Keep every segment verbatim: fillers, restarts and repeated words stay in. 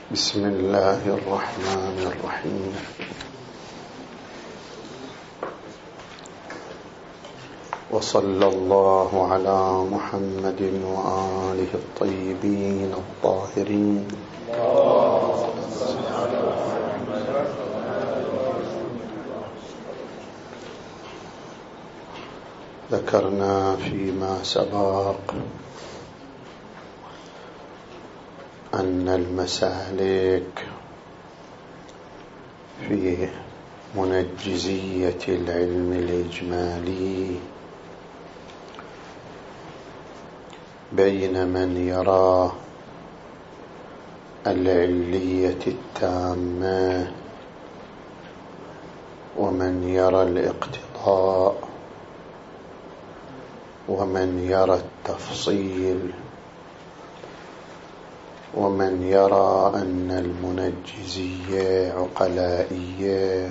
بسم الله الرحمن الرحيم. وصلى الله على محمد وآله الطيبين الطاهرين. ذكرنا فيما سبق أن المسالك في منجزية العلم الإجمالي بين من يرى العلية التامة ومن يرى الاقتضاء ومن يرى التفصيل ومن يرى أن المنجزية عقلائية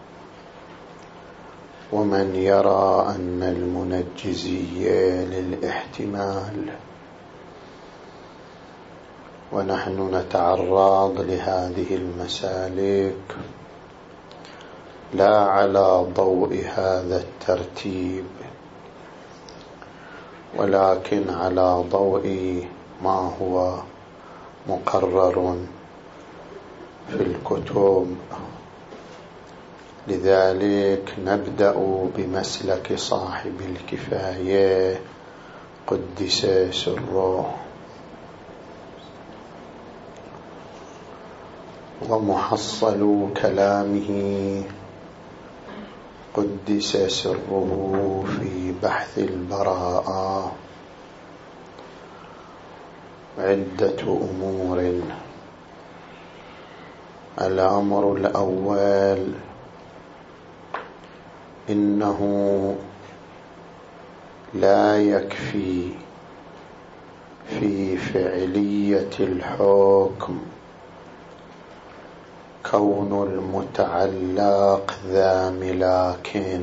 ومن يرى أن المنجزية للاحتمال. ونحن نتعرض لهذه المسالك لا على ضوء هذا الترتيب ولكن على ضوء ما هو مقرر في الكتب. لذلك نبدأ بمسلك صاحب الكفاية قدس سره، ومحصل كلامه قدس سره في بحث البراءة عدة أمور. الأمر الأول إنه لا يكفي في فعلية الحكم كون المتعلق ذا ملاك،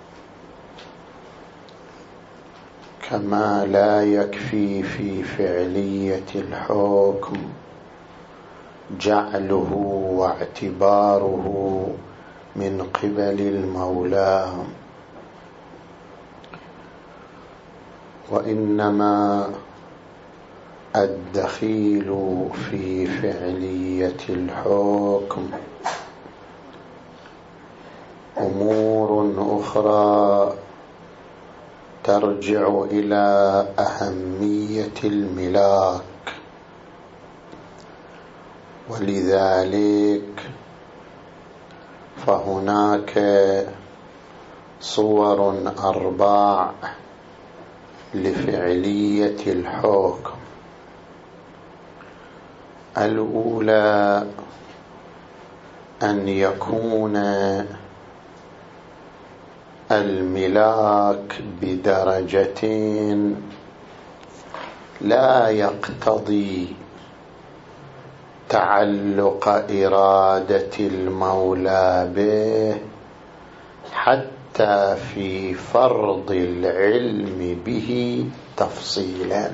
كما لا يكفي في فعلية الحكم جعله واعتباره من قبل المولى، وإنما الدخيل في فعلية الحكم أمور أخرى ترجع إلى أهمية الملاك. ولذلك فهناك صور أربع لفعلية الحكم. الأولى أن يكون الملاك بدرجة لا يقتضي تعلق إرادة المولى به حتى في فرض العلم به تفصيلا.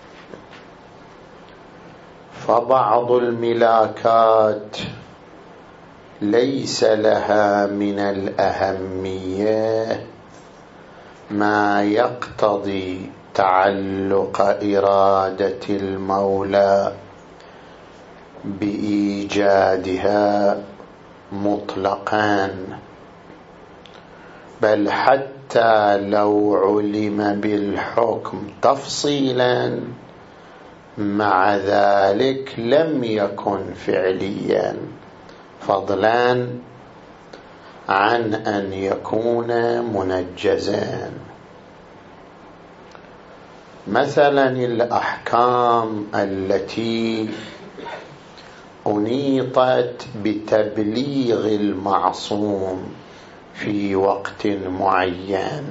فبعض الملاكات ليس لها من الأهمية ما يقتضي تعلق إرادة المولى بإيجادها مطلقا، بل حتى لو علم بالحكم تفصيلا مع ذلك لم يكن فعليا، فضلا عن أن يكون منجزا. مثلا الأحكام التي أنيطت بتبليغ المعصوم في وقت معين،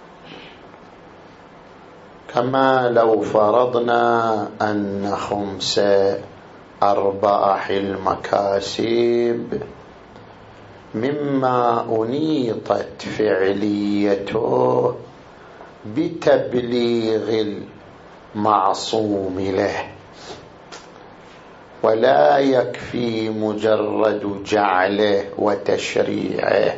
كما لو فرضنا أن خمس أرباح المكاسب مما أنيطت فعليته بتبليغ المعصوم له، ولا يكفي مجرد جعله وتشريعه،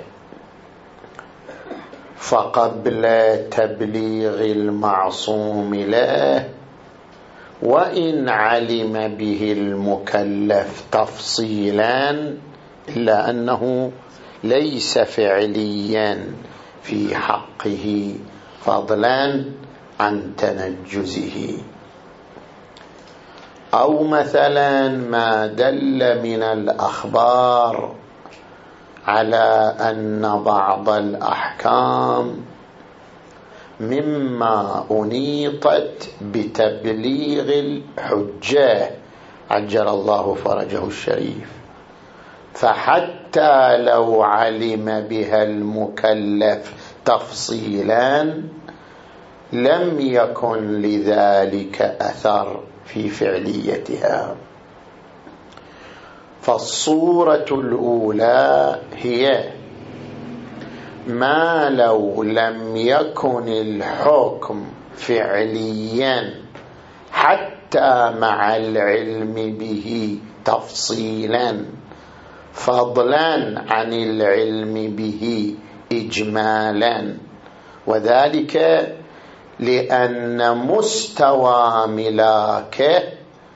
فقبل تبليغ المعصوم له وإن علم به المكلف تفصيلا إلا أنه ليس فعليا في حقه فضلا عن تنجزه. أو مثلا ما دل من الأخبار على أن بعض الأحكام مما أنيطت بتبليغ الحجة عجل الله فرجه الشريف، فحتى لو علم بها المكلف تفصيلا لم يكن لذلك أثر في فعليتها. فالصورة الأولى هي ما لو لم يكن الحكم فعليا حتى مع العلم به تفصيلا فضلا عن العلم به إجمالا، وذلك لأن مستوى ملاكه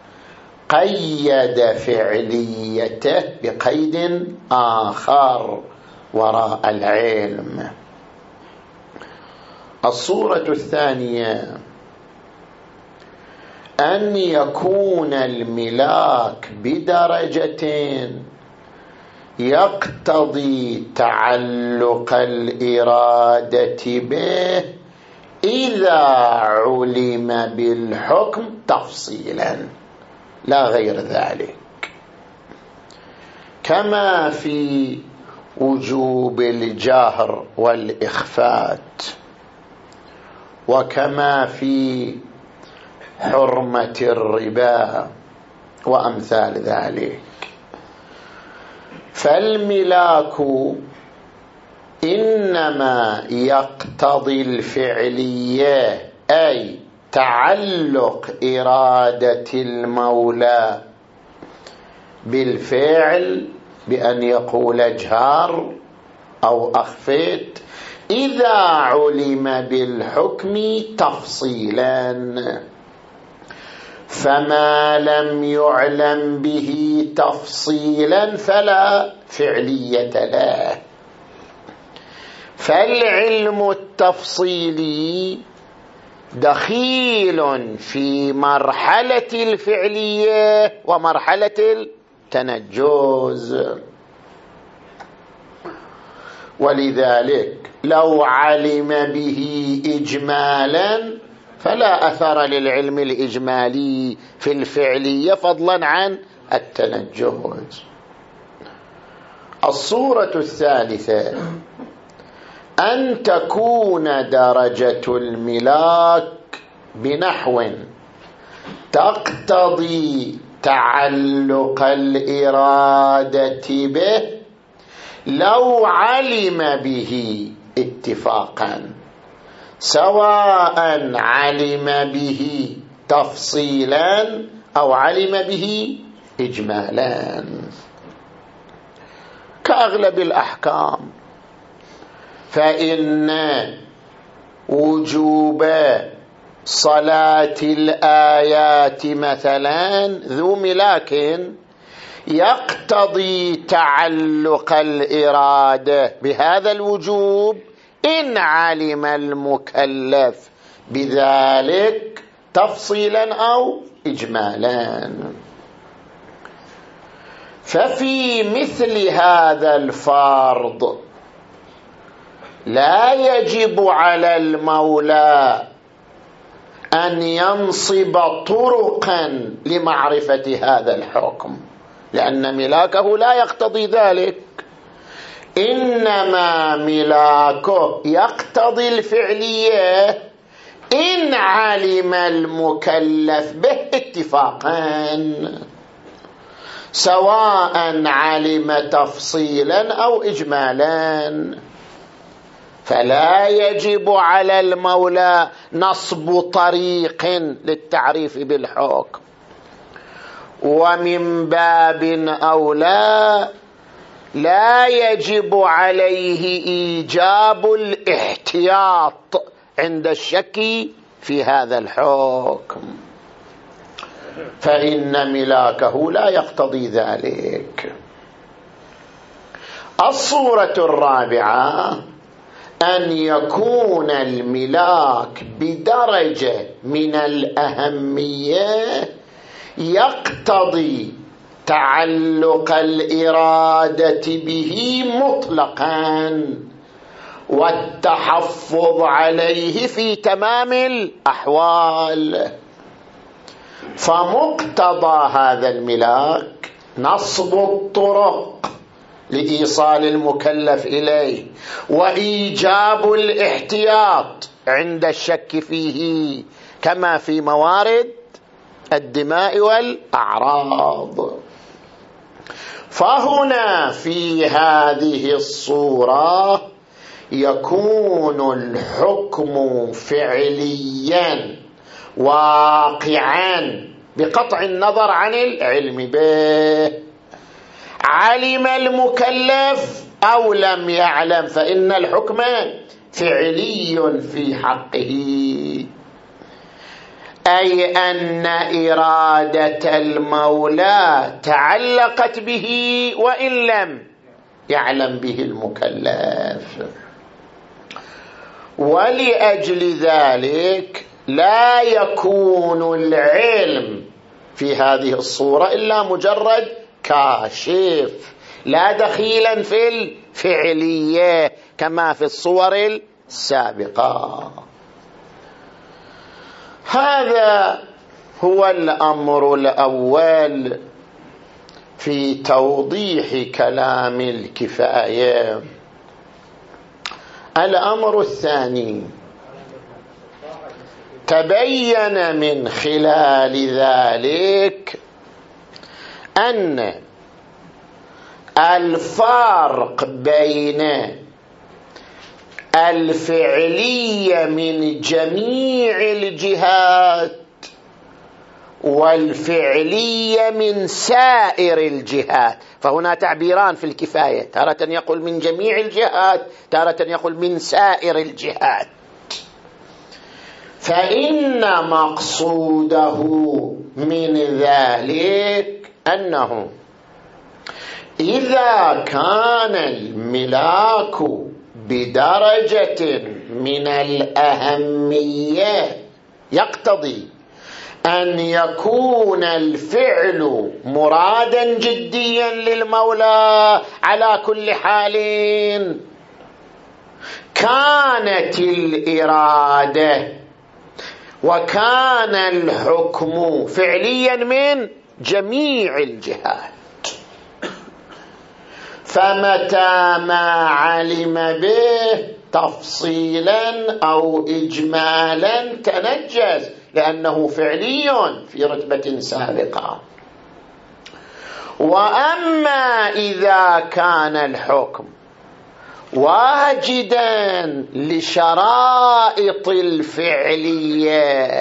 قيد فعليته بقيد آخر وراء العلم. الصورة الثانية أن يكون الملاك بدرجة يقتضي تعلق الإرادة به إذا علم بالحكم تفصيلا لا غير ذلك، كما في وجوب الجهر والإخفات، وكما في حرمة الربا وأمثال ذلك. فالملاك إنما يقتضي الفعلية أي تعلق إرادة المولى بالفعل بأن يقول اجهر أو أخفت إذا علم بالحكم تفصيلا، فما لم يعلم به تفصيلا فلا فعلية له. فالعلم التفصيلي دخيل في مرحلة الفعلية ومرحلة التنجز، ولذلك لو علم به إجمالا فلا أثر للعلم الإجمالي في الفعلية فضلا عن التنجز. الصورة الثالثة أن تكون درجة الملاك بنحو تقتضي تعلق الإرادة به لو علم به اتفاقا، سواء علم به تفصيلا أو علم به إجمالا، كأغلب الأحكام. فإن وجوب صلاة الآيات مثلا ذو ملاك يقتضي تعلق الإرادة بهذا الوجوب إن علم المكلف بذلك تفصيلا أو إجمالا. ففي مثل هذا الفرض لا يجب على المولى أن ينصب طرقا لمعرفة هذا الحكم، لأن ملاكه لا يقتضي ذلك، إنما ملاكه يقتضي الفعلية إن علم المكلف به اتفاقا، سواء علم تفصيلا أو إجمالا. فلا يجب على المولى نصب طريق للتعريف بالحكم، ومن باب أولى لا يجب عليه إيجاب الاحتياط عند الشك في هذا الحكم، فإن ملاكه لا يقتضي ذلك. الصورة الرابعة أن يكون الملاك بدرجة من الأهمية يقتضي تعلق الإرادة به مطلقا والتحفظ عليه في تمام الأحوال، فمقتضى هذا الملاك نصب الطرق لإيصال المكلف إليه وإيجاب الاحتياط عند الشك فيه كما في موارد الدماء والأعراض. فهنا في هذه الصورة يكون الحكم فعليا واقعا بقطع النظر عن العلم به، علم المكلف أو لم يعلم، فإن الحكم فعلي في حقه، أي أن إرادة المولى تعلقت به وإن لم يعلم به المكلف. ولأجل ذلك لا يكون العلم في هذه الصورة إلا مجرد كاشف لا دخيلا في الفعلية كما في الصور السابقة. هذا هو الأمر الأول في توضيح كلام الكفاية. الأمر الثاني، تبين من خلال ذلك أن الفرق بين الفعلية من جميع الجهات والفعلية من سائر الجهات، فهنا تعبيران في الكفاية، تارة يقول من جميع الجهات، تارة يقول من سائر الجهات. فإن مقصوده من ذلك أنه إذا كان الملاك بدرجة من الأهمية يقتضي أن يكون الفعل مرادا جديا للمولى على كل حال، كانت الإرادة وكان الحكم فعليا من جميع الجهات. فمتى ما علم به تفصيلا أو إجمالا تنجز، لأنه فعلي في رتبة سابقة. وأما إذا كان الحكم واجدا لشرائط الفعلية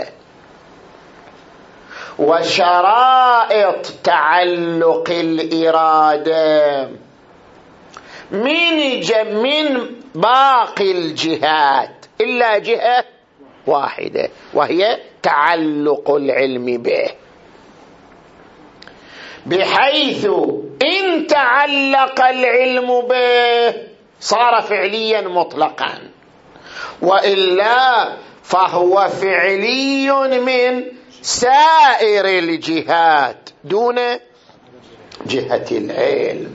وشرائط تعلق الإرادة من من باقي الجهات إلا جهة واحدة، وهي تعلق العلم به، بحيث إن تعلق العلم به صار فعليا مطلقا، وإلا فهو فعلي من سائر الجهات دون جهة العلم.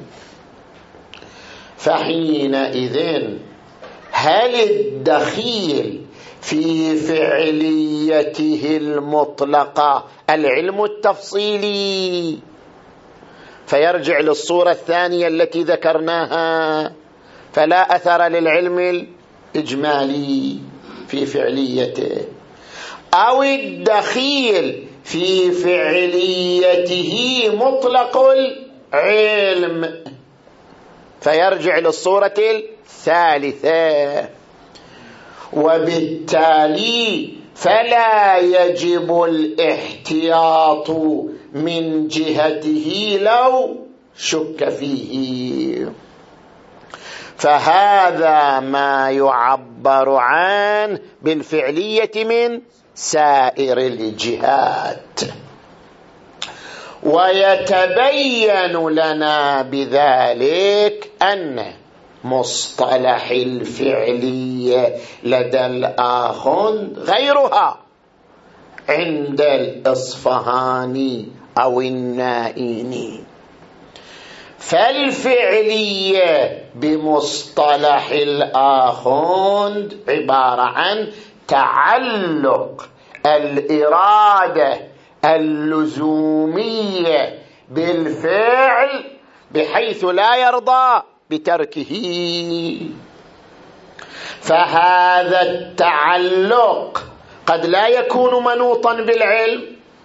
فحينئذ هل الدخيل في فعليته المطلقة العلم التفصيلي؟ فيرجع للصورة الثانية التي ذكرناها، فلا أثر للعلم الإجمالي في فعليته، أو الدخيل في فعليته مطلق العلم، فيرجع للصورة الثالثة. وبالتالي فلا يجب الاحتياط من جهته لو شك فيه. فهذا ما يعبر عنه بالفعلية من سائر الجهات. ويتبين لنا بذلك أن مصطلح الفعلية لدى الآخوند غيرها عند الإصفهاني أو النائيني. فالفعلية بمصطلح الآخوند عبارة عن تعلق الإرادة اللزومية بالفعل بحيث لا يرضى بتركه. فهذا التعلق قد لا يكون منوطا بالعلم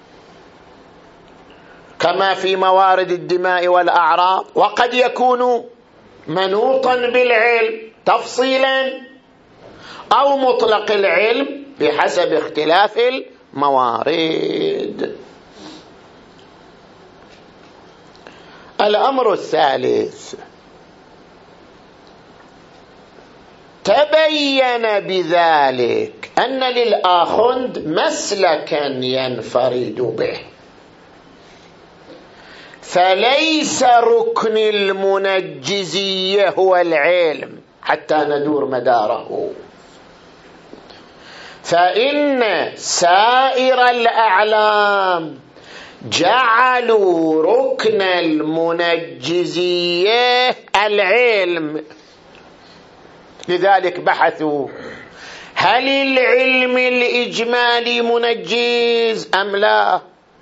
كما في موارد الدماء والأعراض، وقد يكون منوطا بالعلم تفصيلا أو مطلق العلم بحسب اختلاف الموارد. الأمر الثالث، تبين بذلك أن للآخوند مسلكا ينفرد به، فليس ركن المنجزية هو العلم حتى ندور مداره. فإن سائر الأعلام جعلوا ركن المنجزية العلم، لذلك بحثوا هل العلم الإجمالي منجز أم لا،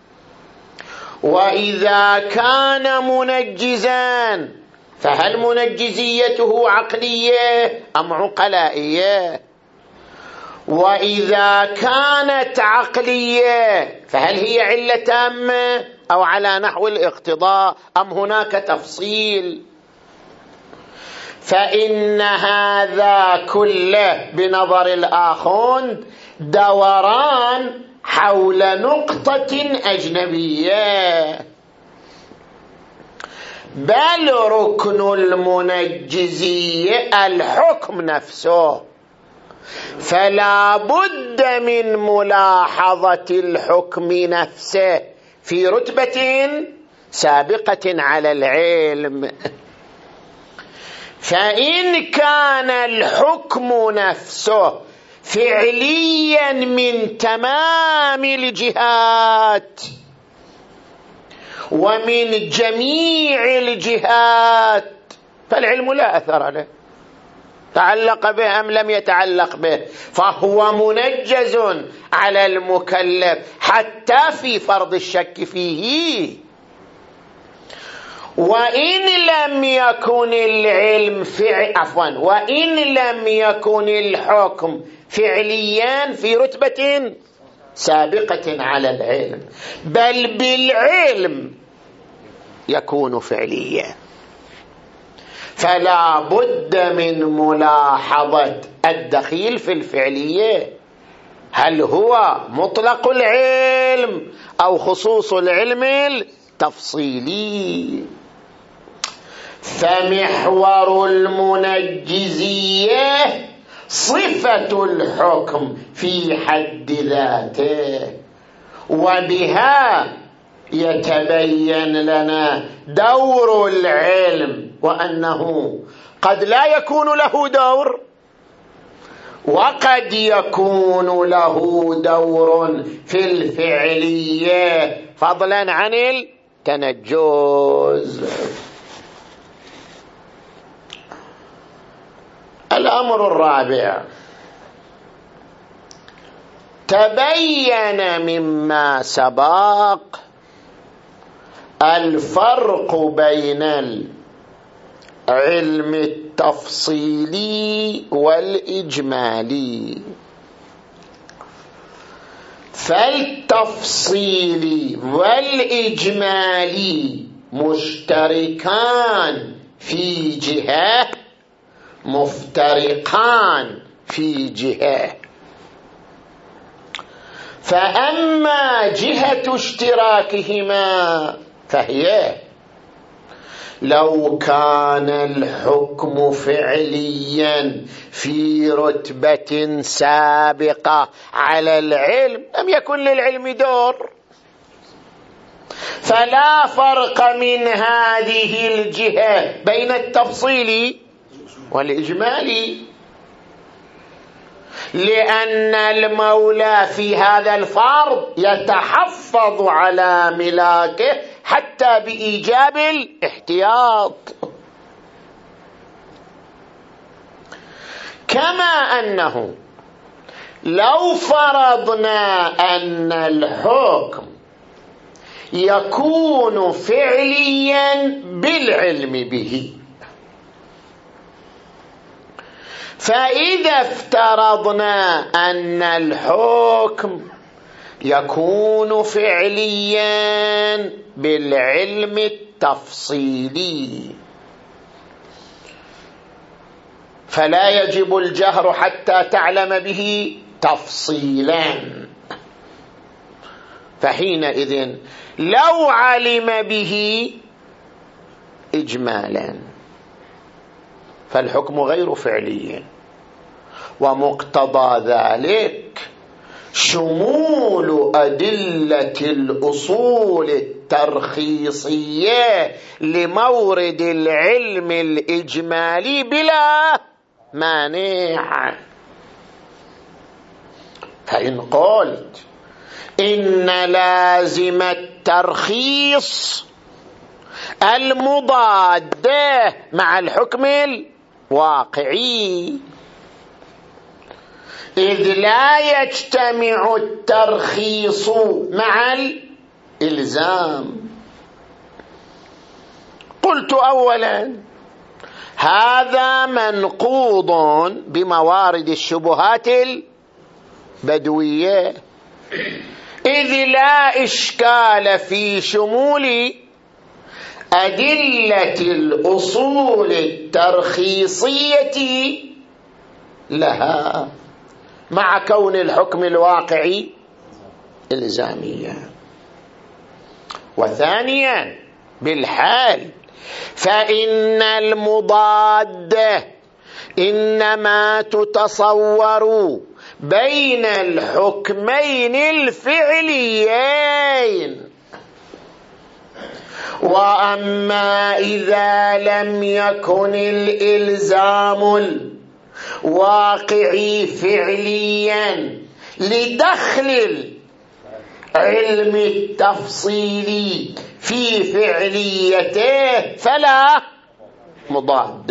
وإذا كان منجزا فهل منجزيته عقلية أم عقلائية، وإذا كانت عقلية فهل هي علة تامة أو على نحو الاقتضاء أم هناك تفصيل. فإن هذا كله بنظر الآخوند دوران حول نقطة أجنبية، بل ركن المنجزية الحكم نفسه، فلا بد من ملاحظة الحكم نفسه في رتبة سابقة على العلم. فإن كان الحكم نفسه فعليا من تمام الجهات ومن جميع الجهات فالعلم لا أثر له، تعلق به أم لم يتعلق به، فهو منجز على المكلف حتى في فرض الشك فيه. وإن لم يكن العلم فعل عفوا وإن لم يكن الحكم فعليا في رتبة سابقة على العلم، بل بالعلم يكون فعليا. فلا بد من ملاحظة الدخيل في الفعلية، هل هو مطلق العلم أو خصوص العلم التفصيلي. فمحور المنجزية صفة الحكم في حد ذاته، وبها يتبين لنا دور العلم، وأنه قد لا يكون له دور وقد يكون له دور في الفعلية فضلا عن التنجز. الأمر الرابع، تبين مما سبق الفرق بين العلم التفصيلي والإجمالي. فالتفصيلي والإجمالي مشتركان في جهة مفترقان في جهة. فأما جهة اشتراكهما فهي لو كان الحكم فعليا في رتبة سابقة على العلم لم يكن للعلم دور، فلا فرق من هذه الجهة بين التفصيل والإجمال، لأن المولى في هذا الفرض يتحفظ على ملاكه حتى بإيجاب الاحتياط. كما أنه لو فرضنا أن الحكم يكون فعليا بالعلم به، فإذا افترضنا أن الحكم يكون فعليا بالعلم التفصيلي فلا يجب الجهر حتى تعلم به تفصيلا، فحينئذ لو علم به إجمالا فالحكم غير فعلي، ومقتضى ذلك شمول أدلة الأصول الترخيصية لمورد العلم الإجمالي بلا مانع. فإن قلت إن لازم الترخيص المضاد مع الحكم الواقعي، إذ لا يجتمع الترخيص مع الإلزام. قلت أولا هذا منقوض بموارد الشبهات البدوية، إذ لا إشكال في شمول أدلة الأصول الترخيصية لها مع كون الحكم الواقعي إلزاميا. وثانيا بالحال فإن المضاد إنما تتصور بين الحكمين الفعليين، وأما إذا لم يكن الإلزام الواقعي فعليا لدخل العلم التفصيلي في فعليته فلا مضاد.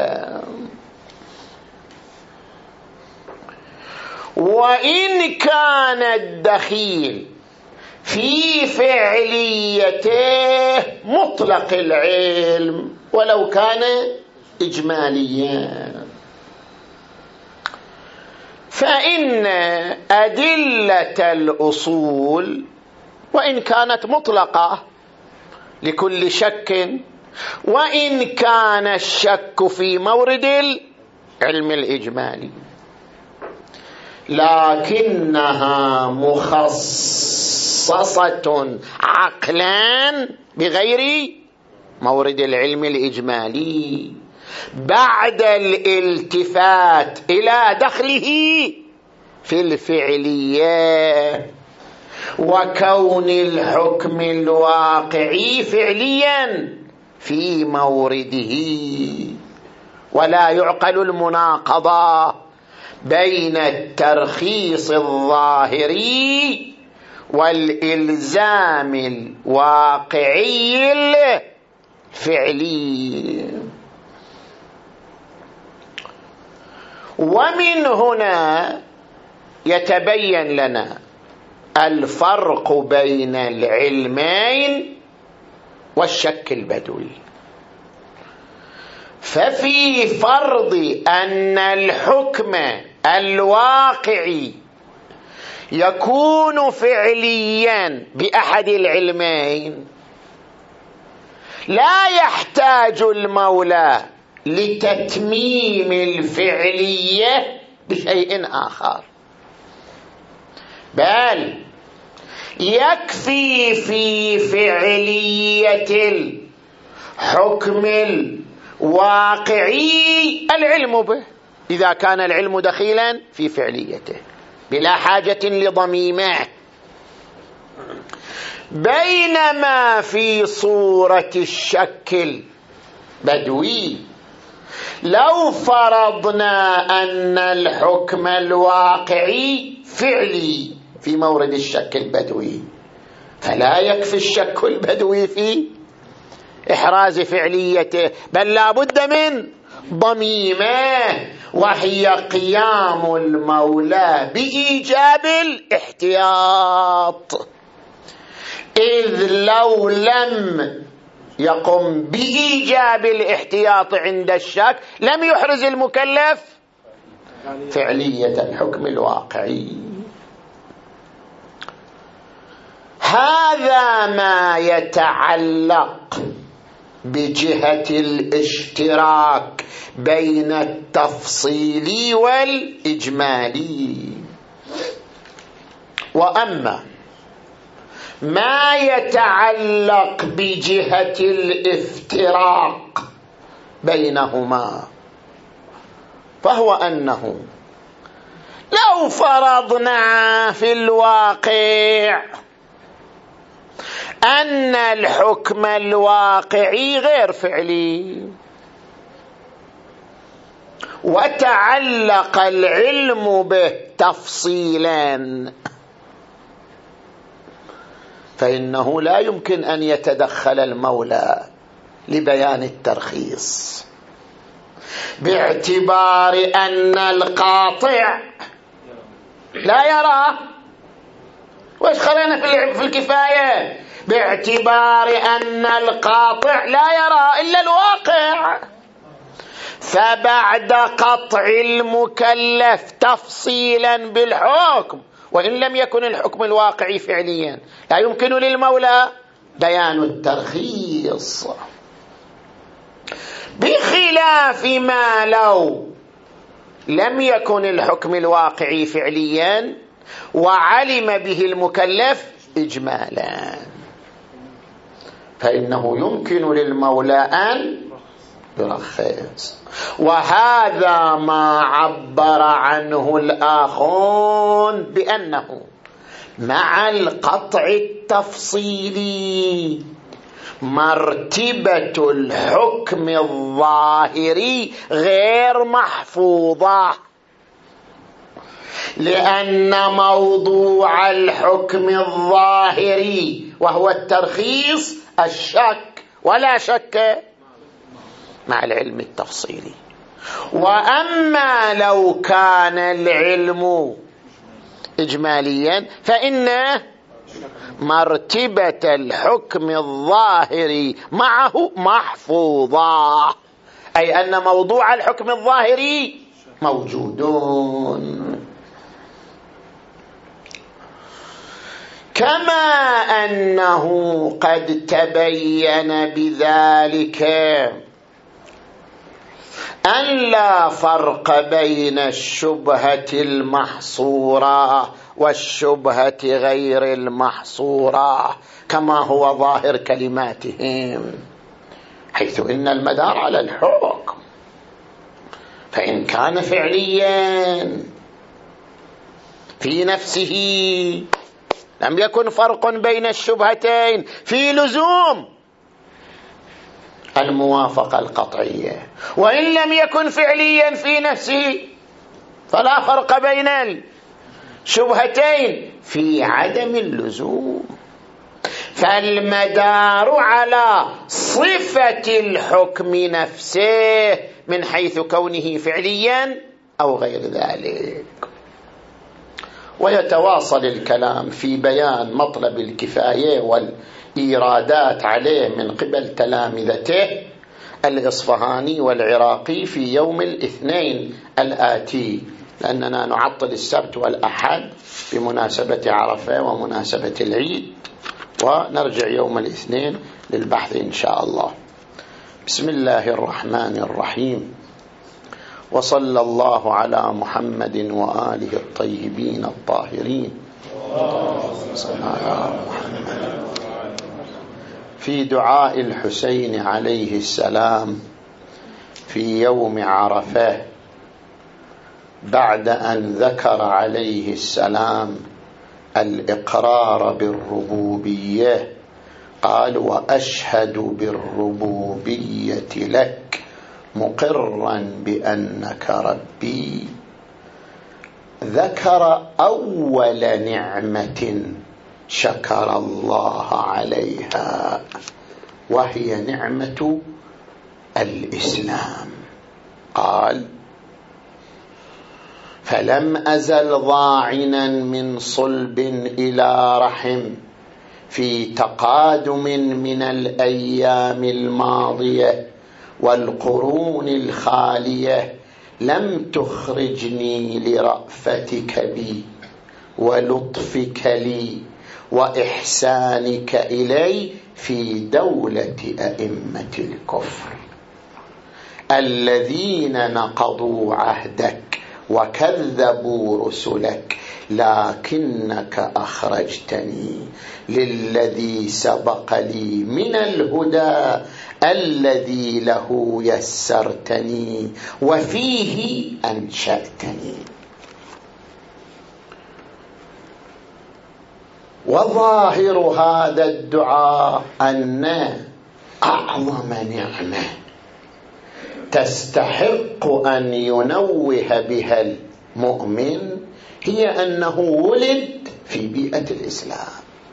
وإن كان الدخيل في فعليته مطلق العلم ولو كان إجماليا، فإن أدلة الأصول وإن كانت مطلقة لكل شك، وإن كان الشك في مورد العلم الإجمالي، لكنها مخصصة عقلا بغير مورد العلم الإجمالي بعد الالتفات إلى دخله في الفعلية وكون الحكم الواقعي فعليا في مورده. ولا يعقل المناقضة بين الترخيص الظاهري والإلزام الواقعي الفعلي. ومن هنا يتبين لنا الفرق بين العلمين والشك البدوي. ففي فرض أن الحكم الواقعي يكون فعليا بأحد العلمين لا يحتاج المولى لتتميم الفعلية بشيء آخر، بل يكفي في فعلية الحكم الواقعي العلم به إذا كان العلم دخيلا في فعليته بلا حاجة لضميمه، بينما في صورة الشك البدوي لو فرضنا أن الحكم الواقعي فعلي في مورد الشك البدوي فلا يكفي الشك البدوي في إحراز فعليته، بل لا بد من ضميمه، وهي قيام المولى بإيجاب الاحتياط، إذ لو لم يقم بإيجاب الاحتياط عند الشك لم يحرز المكلف فعلية الحكم الواقعي. هذا ما يتعلق بجهة الاشتراك بين التفصيلي والإجمالي. وأما ما يتعلق بجهة الافتراق بينهما فهو أنه لو فرضنا في الواقع أن الحكم الواقعي غير فعلي وتعلق العلم به تفصيلا، فإنه لا يمكن أن يتدخل المولى لبيان الترخيص، باعتبار أن القاطع لا يرى. وإيش خلينا في الكفاية؟ باعتبار أن القاطع لا يرى إلا الواقع، فبعد قطع المكلف تفصيلا بالحكم وإن لم يكن الحكم الواقعي فعليا لا يمكن للمولى بيان الترخيص، بخلاف ما لو لم يكن الحكم الواقعي فعليا وعلم به المكلف إجمالا، فإنه يمكن للمولى أن يرخص. وهذا ما عبر عنه الآخرون بأنه مع القطع التفصيلي مرتبة الحكم الظاهري غير محفوظة، لأن موضوع الحكم الظاهري وهو الترخيص الشك، ولا شك مع العلم التفصيلي. وأما لو كان العلم إجماليا فإن مرتبة الحكم الظاهري معه محفوظة، أي أن موضوع الحكم الظاهري موجودون. كما أنه قد تبين بذلك أن لا فرق بين الشبهة المحصورة والشبهة غير المحصورة كما هو ظاهر كلماتهم، حيث إن المدار على الحكم، فإن كان فعليا في نفسه لم يكن فرق بين الشبهتين في لزوم الموافقة القطعية، وإن لم يكن فعليا في نفسه فلا فرق بين الشبهتين في عدم اللزوم. فالمدار على صفة الحكم نفسه من حيث كونه فعليا أو غير ذلك. ويتواصل الكلام في بيان مطلب الكفاية والإيرادات عليه من قبل تلامذته الإصفهاني والعراقي في يوم الاثنين الآتي، لأننا نعطل السبت والأحد بمناسبة عرفة ومناسبة العيد، ونرجع يوم الاثنين للبحث إن شاء الله. بسم الله الرحمن الرحيم، وصلى الله على محمد وآله الطيبين الطاهرين. في دعاء الحسين عليه السلام في يوم عرفة بعد أن ذكر عليه السلام الإقرار بالربوبية قال: وأشهد بالربوبية لك مقرا بأنك ربي. ذكر أول نعمة شكر الله عليها، وهي نعمة الإسلام. قال: فلم أزل ضاعنا من صلب إلى رحم في تقادم من الأيام الماضية والقرون الخالية، لم تخرجني لرأفتك بي ولطفك لي وإحسانك إلي في دولة أئمة الكفر الذين نقضوا عهدك وكذبوا رسلك، لكنك أخرجتني للذي سبق لي من الهدى الذي له يسرتني وفيه أنشأتني. وظاهر هذا الدعاء أن أعظم نعمة تستحق أن ينوه بها المؤمن هي أنه ولد في بيئة الإسلام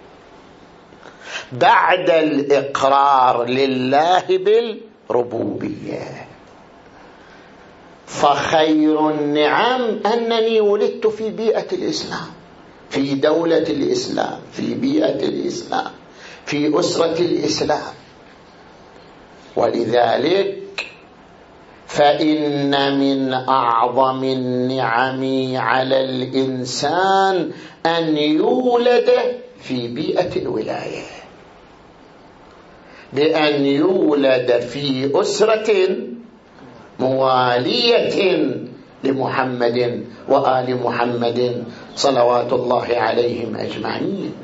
بعد الإقرار لله بالربوبية. فخير النعم أنني ولدت في بيئة الإسلام، في دولة الإسلام، في بيئة الإسلام، في أسرة الإسلام. ولذلك فإن من أعظم النعم على الإنسان أن يولد في بيئة الولاية، بأن يولد في أسرة موالية لمحمد وآل محمد صلوات الله عليهم أجمعين.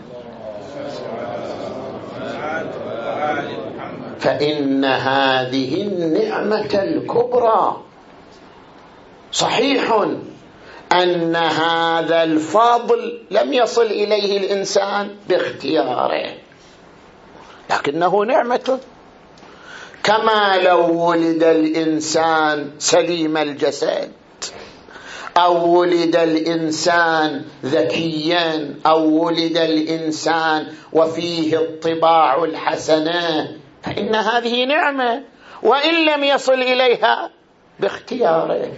فإن هذه النعمة الكبرى صحيح أن هذا الفضل لم يصل إليه الإنسان باختياره، لكنه نعمة. كما لو ولد الإنسان سليم الجسد، أو ولد الإنسان ذكيا، أو ولد الإنسان وفيه الطباع الحسنة، فإن هذه نعمة وإن لم يصل إليها باختياره.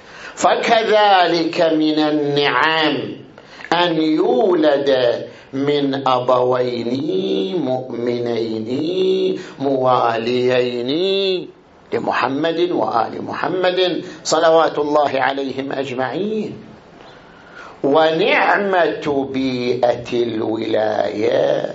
فكذلك من النعم أن يولد من أبوين مؤمنين مواليين لمحمد وآل محمد صلوات الله عليهم أجمعين. ونعمة بيئة الولاية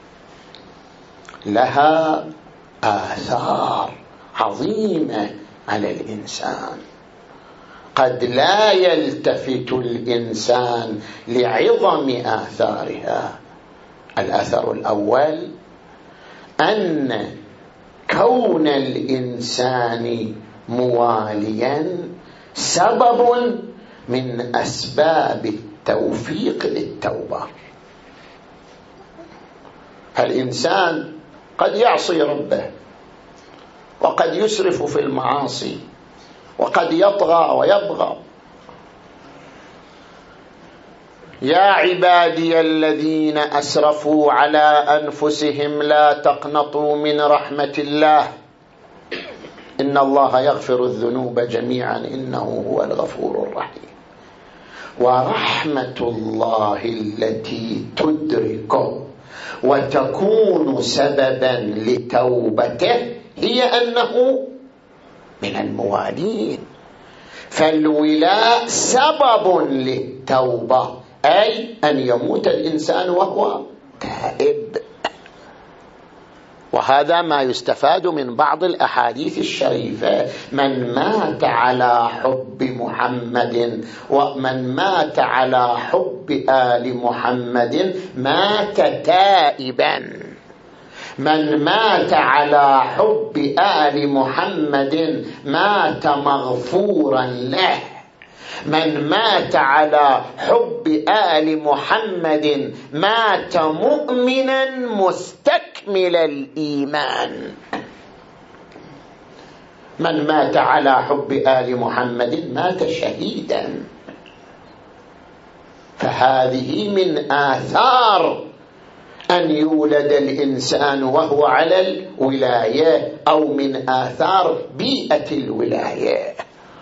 لها آثار عظيمة على الإنسان، قد لا يلتفت الإنسان لعظم آثارها. الأثر الأول أن كون الإنسان مواليا سبب من أسباب التوفيق للتوبة. فالإنسان قد يعصي ربه، وقد يسرف في المعاصي، وقد يطغى ويبغى. يا عبادي الذين أسرفوا على أنفسهم لا تقنطوا من رحمة الله إن الله يغفر الذنوب جميعا إنه هو الغفور الرحيم. ورحمة الله التي تدركه وتكون سببا لتوبته هي أنه من الموالين. فالولاء سبب للتوبة، أي أن يموت الإنسان وهو تائب. وهذا ما يستفاد من بعض الأحاديث الشريفة: من مات على حب محمد ومن مات على حب آل محمد مات تائبا، من مات على حب آل محمد مات مغفورا له، من مات على حب آل محمد مات مؤمنا مستكمل الإيمان، من مات على حب آل محمد مات شهيدا. فهذه من آثار أن يولد الإنسان وهو على الولاية، أو من آثار بيئة الولاية.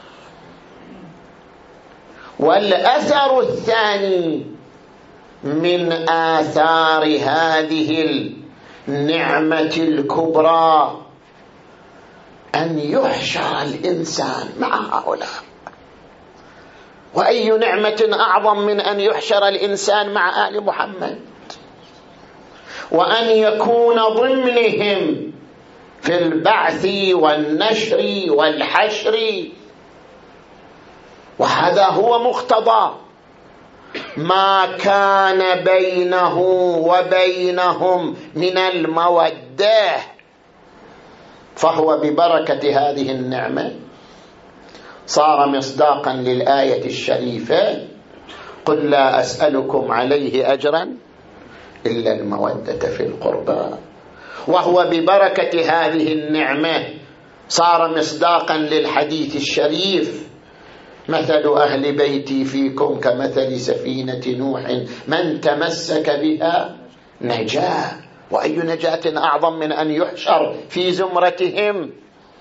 والأثر الثاني من آثار هذه النعمة الكبرى أن يحشر الإنسان مع هؤلاء. وأي نعمة أعظم من أن يحشر الإنسان مع آل محمد وأن يكون ضمنهم في البعث والنشر والحشر. وهذا هو مقتضى ما كان بينه وبينهم من المودة. فهو ببركة هذه النعمة صار مصداقا للآية الشريفة: قل لا أسألكم عليه أجرا إلا المودة في القربى. وهو ببركة هذه النعمة صار مصداقا للحديث الشريف: مثل أهل بيتي فيكم كمثل سفينة نوح من تمسك بها نجا. وأي نجاة أعظم من أن يحشر في زمرتهم.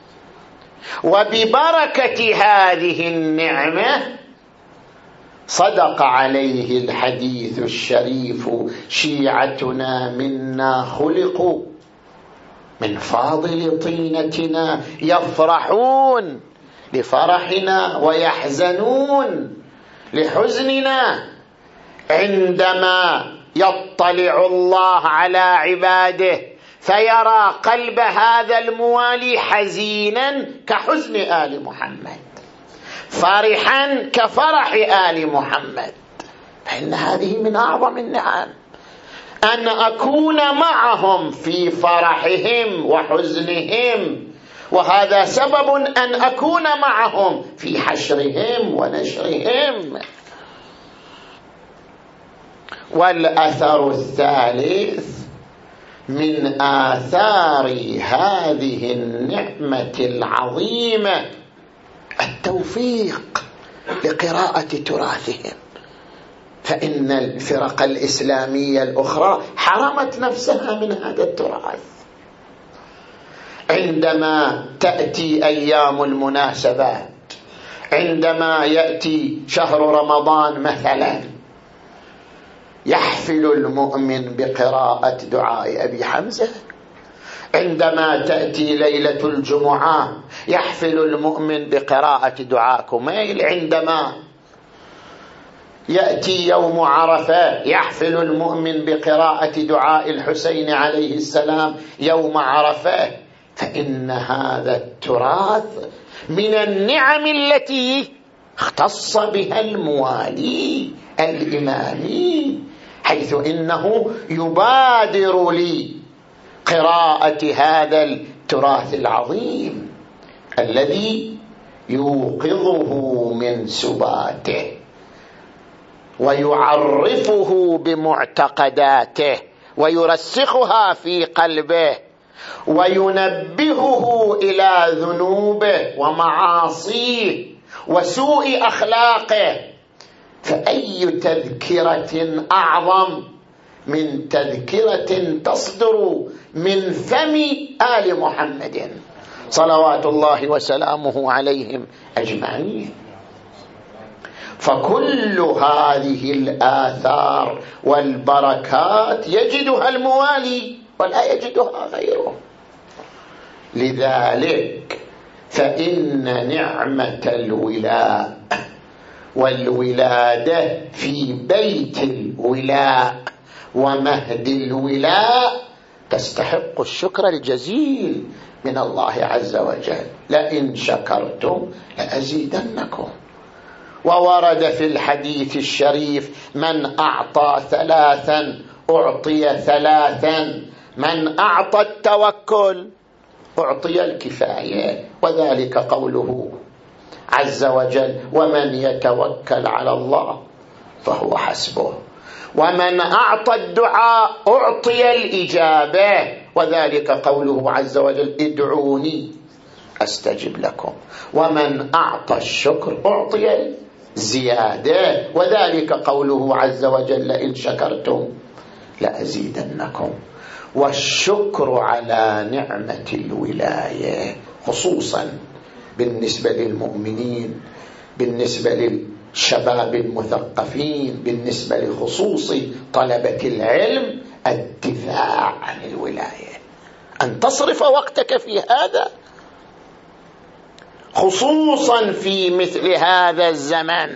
وببركة هذه النعمة صدق عليه الحديث الشريف: شيعتنا منا خلقوا من فاضل طينتنا، يفرحون لفرحنا ويحزنون لحزننا. عندما يطلع الله على عباده فيرى قلب هذا الموالي حزينا كحزن آل محمد، فرحا كفرح آل محمد، فإن هذه من أعظم النعم، أن أكون معهم في فرحهم وحزنهم، وهذا سبب أن أكون معهم في حشرهم ونشرهم. والأثر الثالث من آثار هذه النعمة العظيمة التوفيق لقراءة تراثهم. فإن الفرق الإسلامية الأخرى حرمت نفسها من هذا التراث. عندما تأتي أيام المناسبات، عندما يأتي شهر رمضان مثلا، يحفل المؤمن بقراءة دعاء أبي حمزة. عندما تأتي ليلة الجمعة يحفل المؤمن بقراءة دعاء كميل. عندما يأتي يوم عرفة يحفل المؤمن بقراءة دعاء الحسين عليه السلام يوم عرفة. فإن هذا التراث من النعم التي اختص بها الموالي الإمامي، حيث إنه يبادر لقراءة هذا التراث العظيم الذي يوقظه من سباته ويعرفه بمعتقداته ويرسخها في قلبه وينبهه إلى ذنوبه ومعاصيه وسوء أخلاقه. فأي تذكرة أعظم من تذكرة تصدر من فم آل محمد صلوات الله وسلامه عليهم أجمعين. فكل هذه الآثار والبركات يجدها الموالي ولا يجدها غيره. لذلك فإن نعمة الولاء والولادة في بيت الولاء ومهد الولاء تستحق الشكر الجزيل من الله عز وجل. لئن شكرتم لأزيدنكم. وورد في الحديث الشريف: من أعطى ثلاثا أعطي ثلاثا، من أعطى التوكل أعطي الكفاية، وذلك قوله عز وجل: ومن يتوكل على الله فهو حسبه. ومن أعطى الدعاء أعطي الإجابة، وذلك قوله عز وجل: ادعوني أستجب لكم. ومن أعطى الشكر أعطي الزيادة، وذلك قوله عز وجل: لئن شكرتم لأزيدنكم. والشكر على نعمة الولاية خصوصا بالنسبة للمؤمنين، بالنسبة للشباب المثقفين، بالنسبة لخصوص طلبة العلم، الدفاع عن الولاية، أن تصرف وقتك في هذا، خصوصا في مثل هذا الزمن.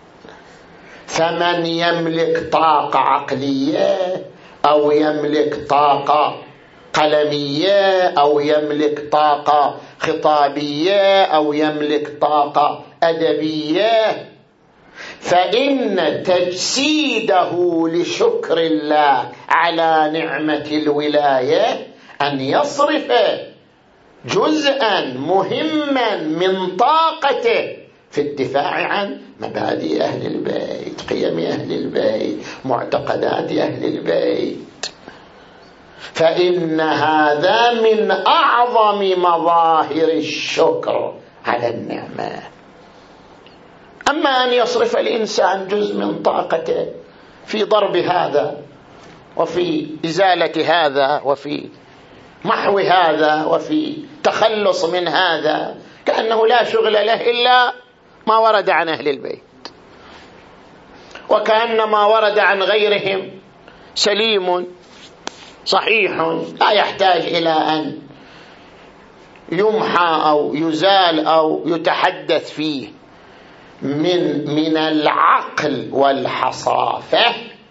فمن يملك طاقة عقلية أو يملك طاقة قلمية أو يملك طاقة خطابية أو يملك طاقة أدبية، فإن تجسيده لشكر الله على نعمة الولاية أن يصرف جزءا مهما من طاقته في الدفاع عن مبادئ أهل البيت، قيم أهل البيت، معتقدات أهل البيت. فإن هذا من أعظم مظاهر الشكر على النعمة. أما أن يصرف الإنسان جزء من طاقته في ضرب هذا وفي إزالة هذا وفي محو هذا وفي تخلص من هذا، كأنه لا شغل له إلا ما ورد عن أهل البيت، وكأن ما ورد عن غيرهم سليم صحيح لا يحتاج إلى أن يمحى أو يزال أو يتحدث فيه. من من العقل والحصافة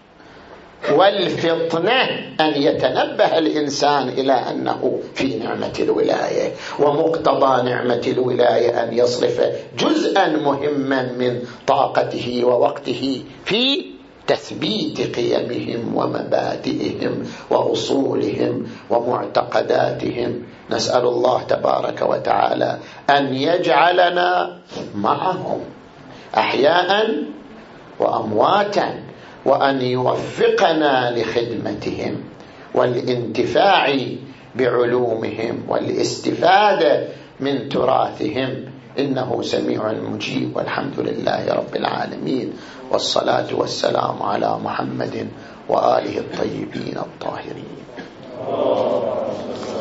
والفطنة أن يتنبه الإنسان إلى أنه في نعمة الولاية، ومقتضى نعمة الولاية أن يصرف جزءا مهما من طاقته ووقته في تثبيت قيمهم ومبادئهم وأصولهم ومعتقداتهم. نسأل الله تبارك وتعالى أن يجعلنا معهم أحياء وأمواتا، وأن يوفقنا لخدمتهم والانتفاع بعلومهم والاستفادة من تراثهم، إنه سميع مجيب. والحمد لله رب العالمين، والصلاة والسلام على محمد وآله الطيبين الطاهرين.